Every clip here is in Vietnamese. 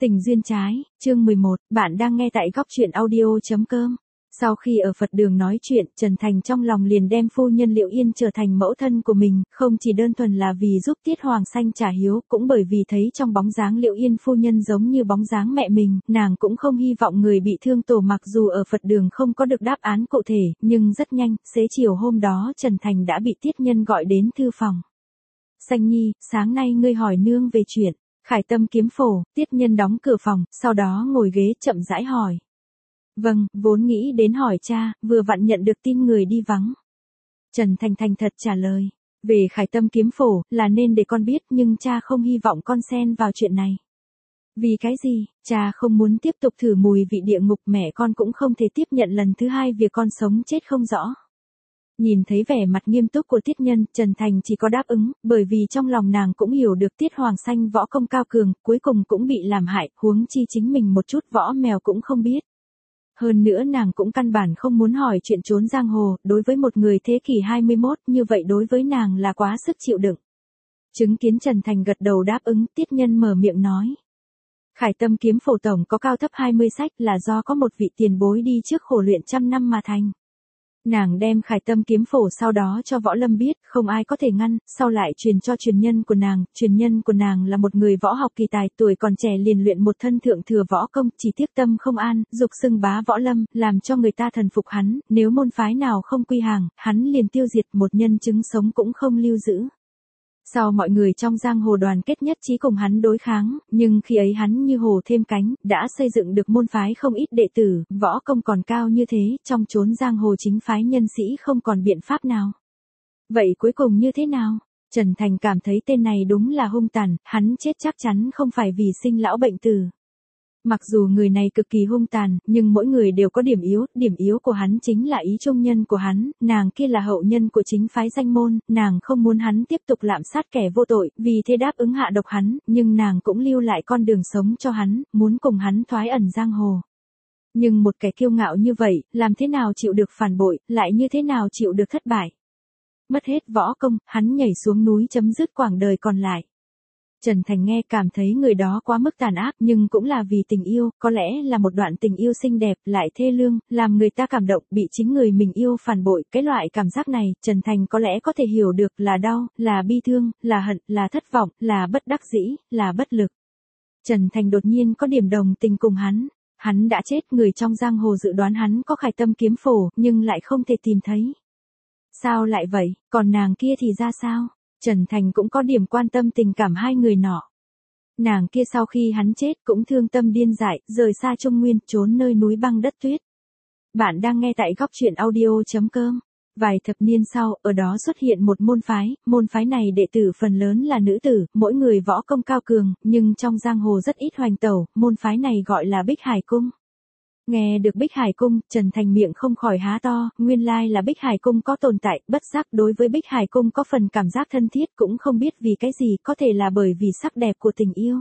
Tình duyên trái, chương 11, bạn đang nghe tại góc truyện audio.com. Sau khi ở Phật đường nói chuyện, Trần Thành trong lòng liền đem phu nhân Liệu Yên trở thành mẫu thân của mình, không chỉ đơn thuần là vì giúp Tiết Hoàng Sanh trả hiếu, cũng bởi vì thấy trong bóng dáng Liệu Yên phu nhân giống như bóng dáng mẹ mình, nàng cũng không hy vọng người bị thương tổ mặc dù ở Phật đường không có được đáp án cụ thể, nhưng rất nhanh, xế chiều hôm đó Trần Thành đã bị Tiết Nhân gọi đến thư phòng. Sanh Nhi, sáng nay ngươi hỏi nương về chuyện Khải Tâm kiếm phổ. Tiết Nhân đóng cửa phòng, sau đó ngồi ghế chậm rãi hỏi. Vâng, vốn nghĩ đến hỏi cha, vừa vặn nhận được tin người đi vắng. Trần Thành thành thật trả lời. Về Khải Tâm kiếm phổ, là nên để con biết nhưng cha không hy vọng con xen vào chuyện này. Vì cái gì, cha không muốn tiếp tục thử mùi vị địa ngục, mẹ con cũng không thể tiếp nhận lần thứ hai việc con sống chết không rõ. Nhìn thấy vẻ mặt nghiêm túc của Tiết Nhân, Trần Thành chỉ có đáp ứng, bởi vì trong lòng nàng cũng hiểu được Tiết Hoàng Sanh võ công cao cường, cuối cùng cũng bị làm hại, huống chi chính mình một chút võ mèo cũng không biết. Hơn nữa nàng cũng căn bản không muốn hỏi chuyện trốn giang hồ, đối với một người thế kỷ 21, như vậy đối với nàng là quá sức chịu đựng. Chứng kiến Trần Thành gật đầu đáp ứng, Tiết Nhân mở miệng nói. Khải Tâm kiếm phổ tổng có cao thấp 20 sách, là do có một vị tiền bối đi trước khổ luyện trăm năm mà thành. Nàng đem Khải Tâm kiếm phổ sau đó cho Võ Lâm biết, không ai có thể ngăn, sau lại truyền cho truyền nhân của nàng là một người võ học kỳ tài, tuổi còn trẻ liền luyện một thân thượng thừa võ công, chỉ tiếc tâm không an, dục xưng bá Võ Lâm, làm cho người ta thần phục hắn, nếu môn phái nào không quy hàng, hắn liền tiêu diệt, một nhân chứng sống cũng không lưu giữ. Sau mọi người trong giang hồ đoàn kết nhất trí cùng hắn đối kháng, nhưng khi ấy hắn như hồ thêm cánh, đã xây dựng được môn phái không ít đệ tử, võ công còn cao như thế, trong chốn giang hồ chính phái nhân sĩ không còn biện pháp nào. Vậy cuối cùng như thế nào? Trần Thành cảm thấy tên này đúng là hung tàn, hắn chết chắc chắn không phải vì sinh lão bệnh tử. Mặc dù người này cực kỳ hung tàn, nhưng mỗi người đều có điểm yếu của hắn chính là ý trung nhân của hắn, nàng kia là hậu nhân của chính phái danh môn, nàng không muốn hắn tiếp tục lạm sát kẻ vô tội, vì thế đáp ứng hạ độc hắn, nhưng nàng cũng lưu lại con đường sống cho hắn, muốn cùng hắn thoái ẩn giang hồ. Nhưng một kẻ kiêu ngạo như vậy, làm thế nào chịu được phản bội, lại như thế nào chịu được thất bại. Mất hết võ công, hắn nhảy xuống núi chấm dứt quãng đời còn lại. Trần Thành nghe cảm thấy người đó quá mức tàn ác, nhưng cũng là vì tình yêu, có lẽ là một đoạn tình yêu xinh đẹp, lại thê lương, làm người ta cảm động, bị chính người mình yêu phản bội, cái loại cảm giác này, Trần Thành có lẽ có thể hiểu được, là đau, là bi thương, là hận, là thất vọng, là bất đắc dĩ, là bất lực. Trần Thành đột nhiên có điểm đồng tình cùng hắn đã chết, người trong giang hồ dự đoán hắn có Khải Tâm kiếm phổ, nhưng lại không thể tìm thấy. Sao lại vậy, còn nàng kia thì ra sao? Trần Thành cũng có điểm quan tâm tình cảm hai người nọ. Nàng kia sau khi hắn chết cũng thương tâm điên dại, rời xa Trung Nguyên, trốn nơi núi băng đất tuyết. Bạn đang nghe tại góc truyện audio.com. Vài thập niên sau, ở đó xuất hiện một môn phái này đệ tử phần lớn là nữ tử, mỗi người võ công cao cường, nhưng trong giang hồ rất ít hoành tẩu, môn phái này gọi là Bích Hải Cung. Nghe được Bích Hải Cung, Trần Thành miệng không khỏi há to, nguyên lai là Bích Hải Cung có tồn tại, bất giác đối với Bích Hải Cung có phần cảm giác thân thiết, cũng không biết vì cái gì, có thể là bởi vì sắc đẹp của tình yêu.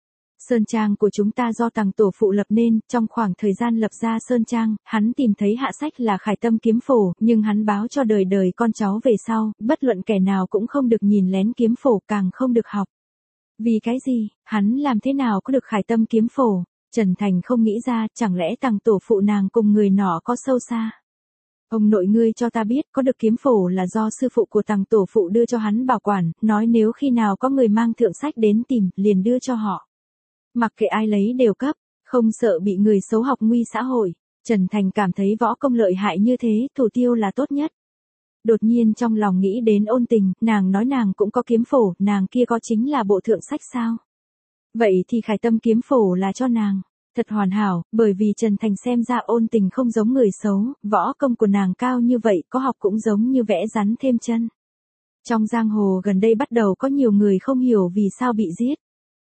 Sơn Trang của chúng ta do Tằng tổ phụ lập nên, trong khoảng thời gian lập ra Sơn Trang, hắn tìm thấy hạ sách là Khải Tâm kiếm phổ, nhưng hắn báo cho đời đời con cháu về sau, bất luận kẻ nào cũng không được nhìn lén kiếm phổ, càng không được học. Vì cái gì, hắn làm thế nào có được Khải Tâm kiếm phổ? Trần Thành không nghĩ ra, chẳng lẽ Tằng tổ phụ nàng cùng người nọ có sâu xa. Ông nội ngươi cho ta biết, có được kiếm phổ là do sư phụ của Tằng tổ phụ đưa cho hắn bảo quản, nói nếu khi nào có người mang thượng sách đến tìm, liền đưa cho họ. Mặc kệ ai lấy đều cấp, không sợ bị người xấu học nguy xã hội. Trần Thành cảm thấy võ công lợi hại như thế, thủ tiêu là tốt nhất. Đột nhiên trong lòng nghĩ đến Ôn Tình, nàng nói nàng cũng có kiếm phổ, nàng kia có chính là bộ thượng sách sao? Vậy thì Khải Tâm kiếm phổ là cho nàng. Thật hoàn hảo, bởi vì Trần Thành xem ra Ôn Tình không giống người xấu, võ công của nàng cao như vậy, có học cũng giống như vẽ rắn thêm chân. Trong giang hồ gần đây bắt đầu có nhiều người không hiểu vì sao bị giết.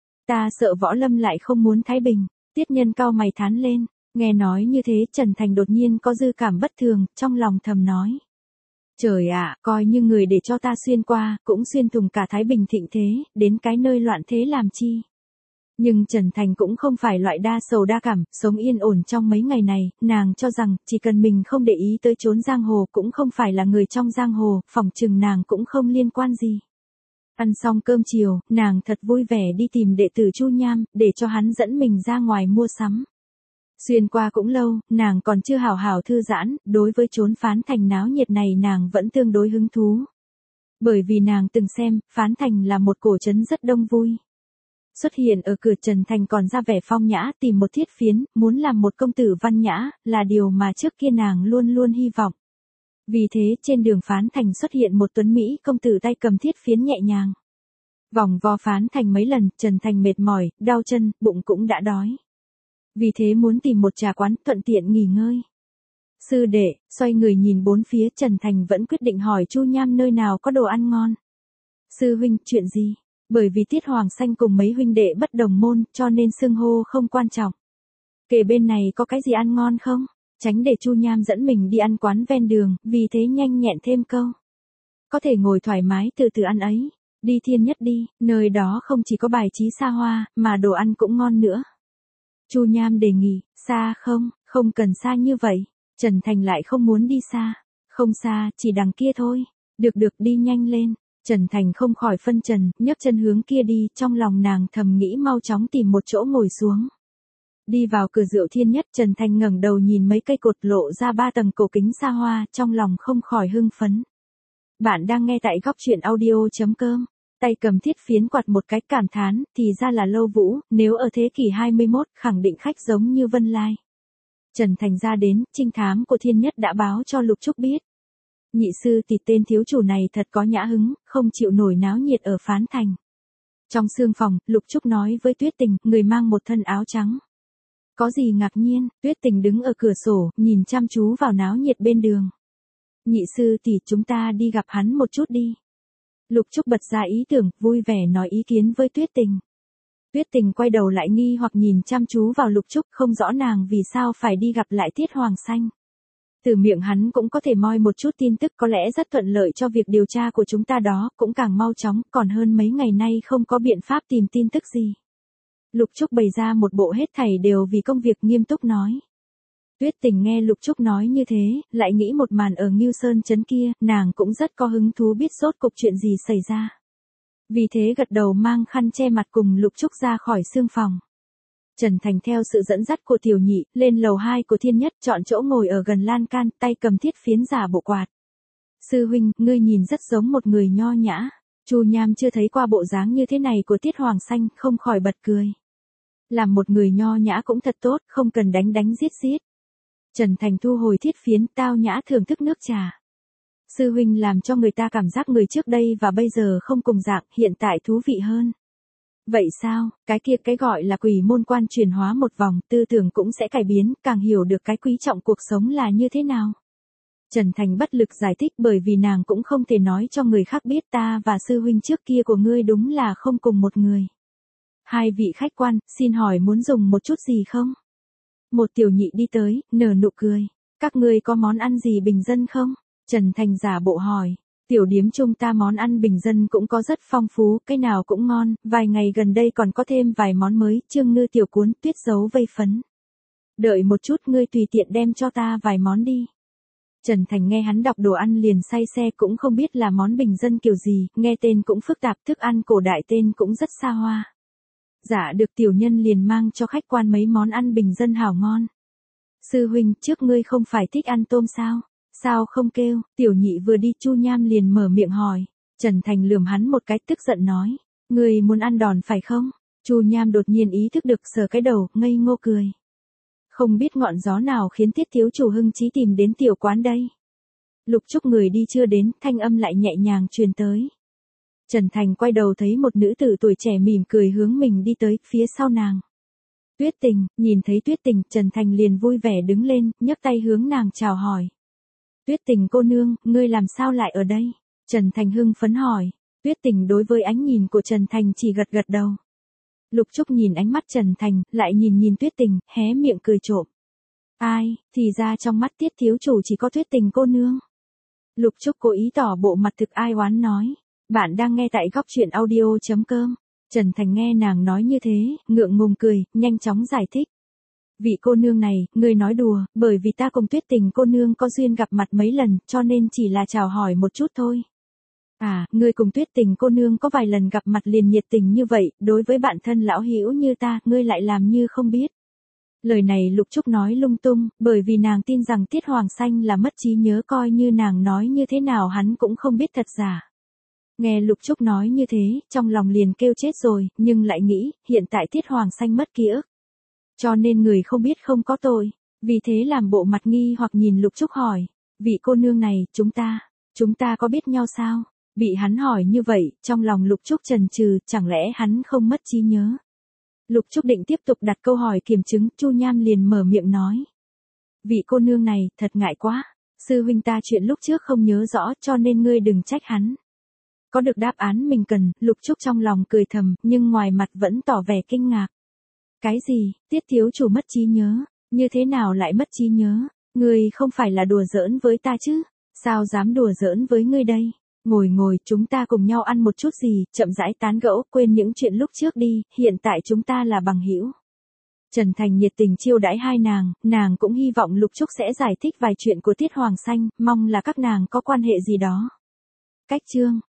Ta sợ Võ Lâm lại không muốn thái bình. Tiết Nhân cau mày thán lên, nghe nói như thế Trần Thành đột nhiên có dư cảm bất thường, trong lòng thầm nói. Trời ạ, coi như người để cho ta xuyên qua, cũng xuyên thủng cả thái bình thịnh thế, đến cái nơi loạn thế làm chi. Nhưng Trần Thành cũng không phải loại đa sầu đa cảm, sống yên ổn trong mấy ngày này, nàng cho rằng, chỉ cần mình không để ý tới chốn giang hồ, cũng không phải là người trong giang hồ, phỏng chừng nàng cũng không liên quan gì. Ăn xong cơm chiều, nàng thật vui vẻ đi tìm đệ tử Chu Nham, để cho hắn dẫn mình ra ngoài mua sắm. Xuyên qua cũng lâu, nàng còn chưa hào hào thư giãn, đối với chốn Phán Thành náo nhiệt này nàng vẫn tương đối hứng thú. Bởi vì nàng từng xem, Phán Thành là một cổ trấn rất đông vui. Xuất hiện ở cửa Trần Thành còn ra vẻ phong nhã, tìm một thiết phiến, muốn làm một công tử văn nhã, là điều mà trước kia nàng luôn luôn hy vọng. Vì thế trên đường Phán Thành xuất hiện một tuấn Mỹ công tử tay cầm thiết phiến nhẹ nhàng. Vòng vo Phán Thành mấy lần, Trần Thành mệt mỏi, đau chân, bụng cũng đã đói. Vì thế muốn tìm một trà quán thuận tiện nghỉ ngơi. Sư đệ, xoay người nhìn bốn phía, Trần Thành vẫn quyết định hỏi Chu Nham nơi nào có đồ ăn ngon. Sư huynh, chuyện gì? Bởi vì Tiết Hoàng Xanh cùng mấy huynh đệ bất đồng môn, cho nên xưng hô không quan trọng. Kể bên này có cái gì ăn ngon không? Tránh để Chu Nham dẫn mình đi ăn quán ven đường, vì thế nhanh nhẹn thêm câu. Có thể ngồi thoải mái từ từ ăn ấy. Đi Thiên Nhất đi, nơi đó không chỉ có bài trí xa hoa, mà đồ ăn cũng ngon nữa. Chu Nham đề nghị, xa không, không cần xa như vậy. Trần Thành lại không muốn đi xa. Không xa, chỉ đằng kia thôi. Được đi nhanh lên. Trần Thành không khỏi phân trần, nhấc chân hướng kia đi, trong lòng nàng thầm nghĩ mau chóng tìm một chỗ ngồi xuống. Đi vào cửa rượu Thiên Nhất, Trần Thành ngẩng đầu nhìn mấy cây cột lộ ra 3 tầng cổ kính xa hoa, trong lòng không khỏi hưng phấn. Bạn đang nghe tại góc truyện audio.com. Tay cầm thiết phiến quạt một cái cảm thán, thì ra là Lâu Vũ, nếu ở thế kỷ 21, khẳng định khách giống như Vân Lai. Trần Thành ra đến, trinh thám của Thiên Nhất đã báo cho Lục Trúc biết. Nhị sư thì tên thiếu chủ này thật có nhã hứng, không chịu nổi náo nhiệt ở Phán Thành. Trong sương phòng, Lục Trúc nói với Tuyết Tình, người mang một thân áo trắng. Có gì ngạc nhiên, Tuyết Tình đứng ở cửa sổ, nhìn chăm chú vào náo nhiệt bên đường. Nhị sư thì chúng ta đi gặp hắn một chút đi. Lục Trúc bật ra ý tưởng, vui vẻ nói ý kiến với Tuyết Tình. Tuyết Tình quay đầu lại nghi hoặc nhìn chăm chú vào Lục Trúc, không rõ nàng vì sao phải đi gặp lại Tiết Hoàng Xanh. Từ miệng hắn cũng có thể moi một chút tin tức, có lẽ rất thuận lợi cho việc điều tra của chúng ta đó, cũng càng mau chóng, còn hơn mấy ngày nay không có biện pháp tìm tin tức gì. Lục Trúc bày ra một bộ hết thảy đều vì công việc, nghiêm túc nói. Tuyết Tình nghe Lục Trúc nói như thế, lại nghĩ một màn ở Ngưu Sơn trấn kia, nàng cũng rất có hứng thú biết rốt cuộc chuyện gì xảy ra. Vì thế gật đầu mang khăn che mặt cùng Lục Trúc ra khỏi sương phòng. Trần Thành theo sự dẫn dắt của Tiểu Nhị, lên lầu 2 của Thiên Nhất, chọn chỗ ngồi ở gần lan can, tay cầm thiết phiến giả bộ quạt. Sư huynh, ngươi nhìn rất giống một người nho nhã. Chu Nham chưa thấy qua bộ dáng như thế này của Tiết Hoàng Xanh, không khỏi bật cười. Làm một người nho nhã cũng thật tốt, không cần đánh giết. Trần Thành thu hồi thiết phiến, tao nhã thưởng thức nước trà. Sư huynh làm cho người ta cảm giác người trước đây và bây giờ không cùng dạng, hiện tại thú vị hơn. Vậy sao, cái gọi là quỷ môn quan chuyển hóa một vòng, tư tưởng cũng sẽ cải biến, càng hiểu được cái quý trọng cuộc sống là như thế nào. Trần Thành bất lực giải thích, bởi vì nàng cũng không thể nói cho người khác biết ta và sư huynh trước kia của ngươi đúng là không cùng một người. Hai vị khách quan, xin hỏi muốn dùng một chút gì không? Một tiểu nhị đi tới, nở nụ cười. Các ngươi có món ăn gì bình dân không? Trần Thành giả bộ hỏi. Tiểu điếm chúng ta món ăn bình dân cũng có rất phong phú, cái nào cũng ngon, vài ngày gần đây còn có thêm vài món mới, trương ngư tiểu cuốn, tuyết dấu vây phấn. Đợi một chút, ngươi tùy tiện đem cho ta vài món đi. Trần Thành nghe hắn đọc đồ ăn liền say xe, cũng không biết là món bình dân kiểu gì, nghe tên cũng phức tạp, thức ăn cổ đại tên cũng rất xa hoa. Dạ được, tiểu nhân liền mang cho khách quan mấy món ăn bình dân hảo ngon. Sư huynh, trước ngươi không phải thích ăn tôm sao? Sao không kêu? Tiểu nhị vừa đi, Chu Nham liền mở miệng hỏi. Trần Thành lườm hắn một cái, tức giận nói. Ngươi muốn ăn đòn phải không? Chu Nham đột nhiên ý thức được, sờ cái đầu, ngây ngô cười. Không biết ngọn gió nào khiến Tiết thiếu chủ hưng chí tìm đến tiểu quán đây. Lục Trúc người đi chưa đến, thanh âm lại nhẹ nhàng truyền tới. Trần Thành quay đầu thấy một nữ tử tuổi trẻ mỉm cười hướng mình đi tới, phía sau nàng. Tuyết Tình, nhìn thấy Tuyết Tình, Trần Thành liền vui vẻ đứng lên, nhấc tay hướng nàng chào hỏi. Tuyết Tình cô nương, ngươi làm sao lại ở đây? Trần Thành hưng phấn hỏi. Tuyết Tình đối với ánh nhìn của Trần Thành chỉ gật đầu. Lục Trúc nhìn ánh mắt Trần Thành, lại nhìn Tuyết Tình, hé miệng cười trộm. Ai, thì ra trong mắt Tiết thiếu chủ chỉ có Tuyết Tình cô nương. Lục Trúc cố ý tỏ bộ mặt thực ai oán nói. Bạn đang nghe tại góc truyện audio.com. Trần Thành nghe nàng nói như thế, ngượng ngùng cười, nhanh chóng giải thích. Vị cô nương này, ngươi nói đùa, bởi vì ta cùng Tuyết Tình cô nương có duyên gặp mặt mấy lần, cho nên chỉ là chào hỏi một chút thôi. À, ngươi cùng Tuyết Tình cô nương có vài lần gặp mặt liền nhiệt tình như vậy, đối với bạn thân lão hữu như ta, ngươi lại làm như không biết. Lời này Lục Trúc nói lung tung, bởi vì nàng tin rằng Tiết Hoàng Xanh là mất trí nhớ, coi như nàng nói như thế nào hắn cũng không biết thật giả. Nghe Lục Trúc nói như thế, trong lòng liền kêu chết rồi, nhưng lại nghĩ, hiện tại Tiết Hoàng Xanh mất ký ức. Cho nên người không biết không có tội, vì thế làm bộ mặt nghi hoặc nhìn Lục Trúc hỏi, vị cô nương này, chúng ta có biết nhau sao? Bị hắn hỏi như vậy, trong lòng Lục Trúc chần chừ, chẳng lẽ hắn không mất trí nhớ? Lục Trúc định tiếp tục đặt câu hỏi kiểm chứng, Chu Nham liền mở miệng nói. Vị cô nương này, thật ngại quá, sư huynh ta chuyện lúc trước không nhớ rõ cho nên ngươi đừng trách hắn. Có được đáp án mình cần, Lục Trúc trong lòng cười thầm, nhưng ngoài mặt vẫn tỏ vẻ kinh ngạc. Cái gì, Tiết thiếu chủ mất trí nhớ, như thế nào lại mất trí nhớ, ngươi không phải là đùa giỡn với ta chứ, sao dám đùa giỡn với ngươi đây? Ngồi, chúng ta cùng nhau ăn một chút gì, chậm rãi tán gẫu, quên những chuyện lúc trước đi, hiện tại chúng ta là bằng hữu. Trần Thành nhiệt tình chiêu đãi hai nàng cũng hy vọng Lục Trúc sẽ giải thích vài chuyện của Tiết Hoàng Xanh, mong là các nàng có quan hệ gì đó. Cách chương